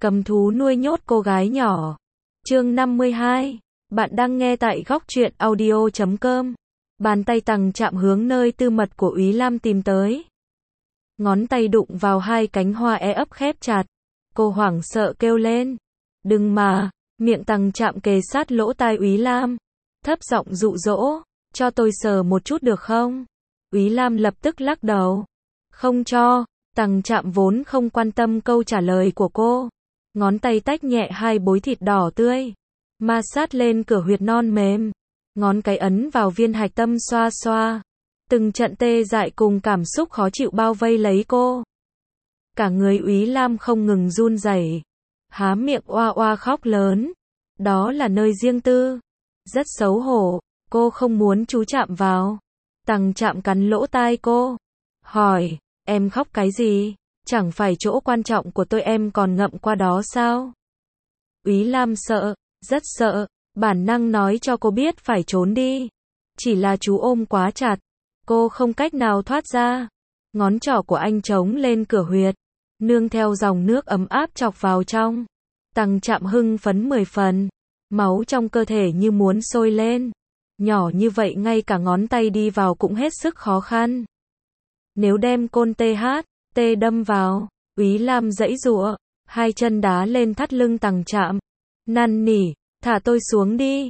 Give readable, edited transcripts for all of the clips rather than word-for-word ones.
Cầm thú nuôi nhốt cô gái nhỏ. Chương 52. Bạn đang nghe tại góc truyện audio.com. Bàn tay Tằng chạm hướng nơi tư mật của Úy Lam tìm tới. Ngón tay đụng vào hai cánh hoa ấp khép chặt. Cô hoảng sợ kêu lên. Đừng mà, miệng Tằng chạm kề sát lỗ tai Úy Lam. Thấp giọng dụ dỗ, cho tôi sờ một chút được không? Úy Lam lập tức lắc đầu. Không cho. Tằng chạm vốn không quan tâm câu trả lời của cô. Ngón tay tách nhẹ hai bối thịt đỏ tươi. Ma sát lên cửa huyệt non mềm. Ngón cái ấn vào viên hạch tâm xoa xoa. Từng trận tê dại cùng cảm xúc khó chịu bao vây lấy cô. Cả người Úy Lam không ngừng run rẩy, há miệng oa oa khóc lớn. Đó là nơi riêng tư. Rất xấu hổ, cô không muốn chú chạm vào. Tằng chạm cắn lỗ tai cô. Hỏi, em khóc cái gì? Chẳng phải chỗ quan trọng của tôi em còn ngậm qua đó sao? Úy Lam sợ, rất sợ, bản năng nói cho cô biết phải trốn đi. Chỉ là chú ôm quá chặt, cô không cách nào thoát ra. Ngón trỏ của anh chống lên cửa huyệt, nương theo dòng nước ấm áp chọc vào trong. Tằng chạm hưng phấn 10 phần, máu trong cơ thể như muốn sôi lên. Nhỏ như vậy ngay cả ngón tay đi vào cũng hết sức khó khăn. Nếu đem côn THT đâm vào, Úy Lam giãy giụa, hai chân đá lên thắt lưng Tằng chạm. Năn nỉ, thả tôi xuống đi,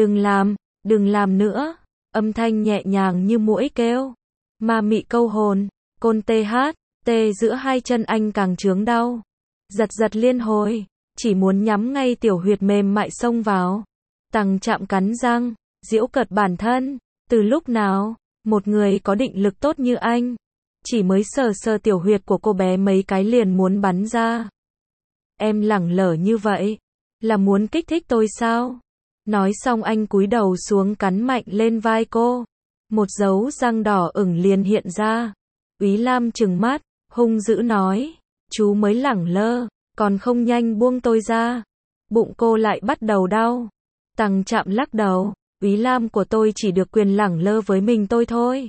đừng làm nữa. Âm thanh nhẹ nhàng như muỗi kêu. Ma mị câu hồn, côn THT giữa hai chân anh càng chướng đau. Giật liên hồi, chỉ muốn nhắm ngay tiểu huyệt mềm mại xông vào. Tằng chạm cắn răng, giễu cợt bản thân. Từ lúc nào, một người có định lực tốt như anh, chỉ mới sờ tiểu huyệt của cô bé mấy cái liền muốn bắn ra. Em lẳng lở như vậy, là muốn kích thích tôi sao? Nói xong anh cúi đầu xuống cắn mạnh lên vai cô. Một dấu răng đỏ ửng liền hiện ra. Úy Lam trừng mắt, hung dữ nói. Chú mới lẳng lơ, còn không nhanh buông tôi ra. Bụng cô lại bắt đầu đau. Tằng chạm lắc đầu. Úy Lam của tôi chỉ được quyền lẳng lơ với mình tôi thôi.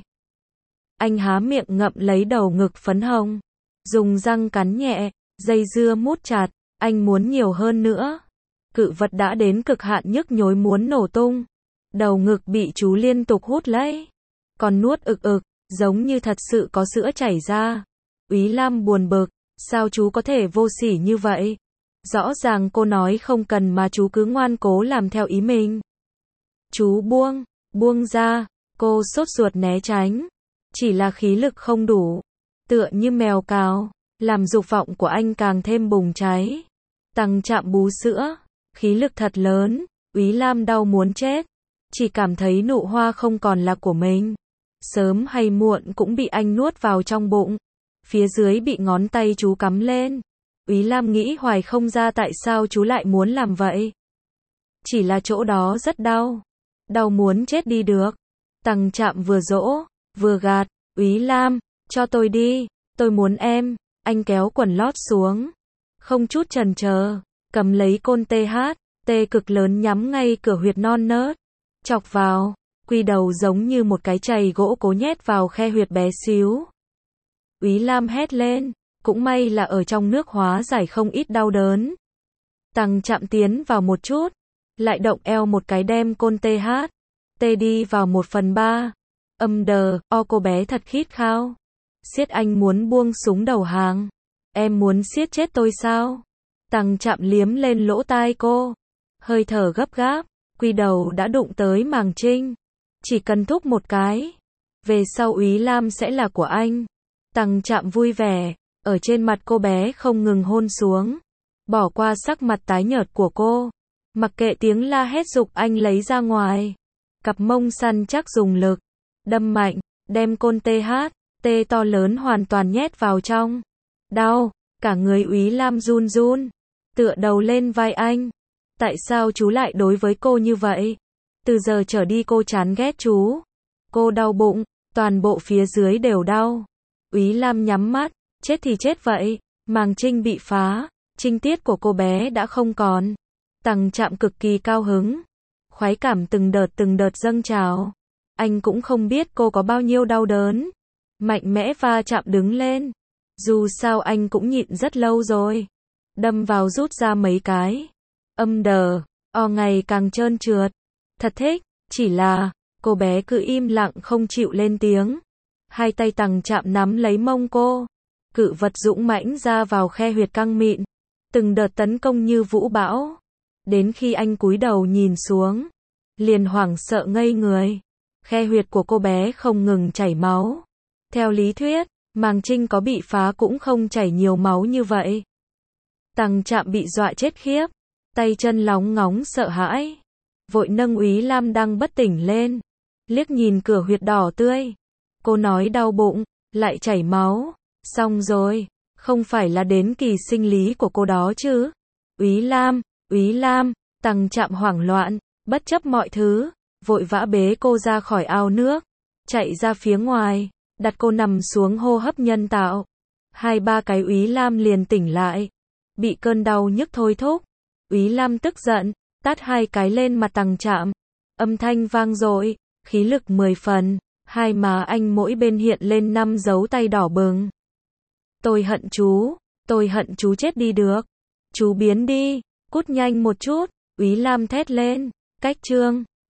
Anh há miệng ngậm lấy đầu ngực phấn hồng. Dùng răng cắn nhẹ, dây dưa mút chặt. Anh muốn nhiều hơn nữa. Cự vật đã đến cực hạn nhức nhối muốn nổ tung. Đầu ngực bị chú liên tục hút lấy. Còn nuốt ực, giống như thật sự có sữa chảy ra. Úy Lam buồn bực, sao chú có thể vô sỉ như vậy? Rõ ràng cô nói không cần mà chú cứ ngoan cố làm theo ý mình. Chú buông ra, cô sốt ruột né tránh. Chỉ là khí lực không đủ. Tựa như mèo cào, làm dục vọng của anh càng thêm bùng cháy. Tằng chạm bú sữa, khí lực thật lớn, Úy Lam đau muốn chết. Chỉ cảm thấy nụ hoa không còn là của mình. Sớm hay muộn cũng bị anh nuốt vào trong bụng. Phía dưới bị ngón tay chú cắm lên. Úy Lam nghĩ hoài không ra tại sao chú lại muốn làm vậy. Chỉ là chỗ đó rất đau. Đau muốn chết đi được. Tằng chạm vừa dỗ, vừa gạt. Úy Lam, cho tôi đi, tôi muốn em. Anh kéo quần lót xuống. Không chút chần chờ, cầm lấy côn THT cực lớn nhắm ngay cửa huyệt non nớt. Chọc vào, quy đầu giống như một cái chày gỗ cố nhét vào khe huyệt bé xíu. Úy Lam hét lên, cũng may là ở trong nước hóa giải không ít đau đớn. Tằng chạm tiến vào một chút, lại động eo một cái đem côn THT đi vào 1/3. Cô bé thật khít khao. Siết anh muốn buông súng đầu hàng. Em muốn siết chết tôi sao? Tằng chạm liếm lên lỗ tai cô. Hơi thở gấp gáp, quy đầu đã đụng tới màng trinh. Chỉ cần thúc một cái. Về sau Úy Lam sẽ là của anh. Tằng chạm vui vẻ, ở trên mặt cô bé không ngừng hôn xuống. Bỏ qua sắc mặt tái nhợt của cô. Mặc kệ tiếng la hét giục anh lấy ra ngoài. Cặp mông săn chắc dùng lực. Đâm mạnh, đem côn THT to lớn hoàn toàn nhét vào trong. Đau, cả người Úy Lam run run. Tựa đầu lên vai anh. Tại sao chú lại đối với cô như vậy? Từ giờ trở đi cô chán ghét chú. Cô đau bụng, toàn bộ phía dưới đều đau. Úy Lam nhắm mắt, chết thì chết vậy. Màng trinh bị phá, trinh tiết của cô bé đã không còn. Tằng chạm cực kỳ cao hứng. Khoái cảm từng đợt dâng trào. Anh cũng không biết cô có bao nhiêu đau đớn. Mạnh mẽ va chạm đứng lên. Dù sao anh cũng nhịn rất lâu rồi. đâm vào rút ra mấy cái. Âm đờ, o ngày càng trơn trượt. Thật thích, chỉ là, cô bé cứ im lặng không chịu lên tiếng. Hai tay Tằng Trạm nắm lấy mông cô. Cự vật dũng mãnh ra vào khe huyệt căng mịn. Từng đợt tấn công như vũ bão. Đến khi anh cúi đầu nhìn xuống, liền hoảng sợ ngây người. Khe huyệt của cô bé không ngừng chảy máu. Theo lý thuyết, màng trinh có bị phá cũng không chảy nhiều máu như vậy. Tằng Trạm bị dọa chết khiếp, tay chân lóng ngóng sợ hãi, vội nâng Úy Lam đang bất tỉnh lên, liếc nhìn cửa huyệt đỏ tươi. Cô nói đau bụng, lại chảy máu, xong rồi, không phải là đến kỳ sinh lý của cô đó chứ? Úy Lam, Tằng Trạm hoảng loạn, bất chấp mọi thứ, vội vã bế cô ra khỏi ao nước, chạy ra phía ngoài, đặt cô nằm xuống hô hấp nhân tạo. 2-3 cái Úy Lam liền tỉnh lại, bị cơn đau nhức thôi thúc. Úy Lam tức giận, tát 2 cái lên mặt Tằng Trạm. Âm thanh vang dội, khí lực 10 phần, hai má anh mỗi bên hiện lên 5 dấu tay đỏ bừng. Tôi hận chú chết đi được. Chú biến đi, cút nhanh một chút, Úy Lam thét lên. Cách chương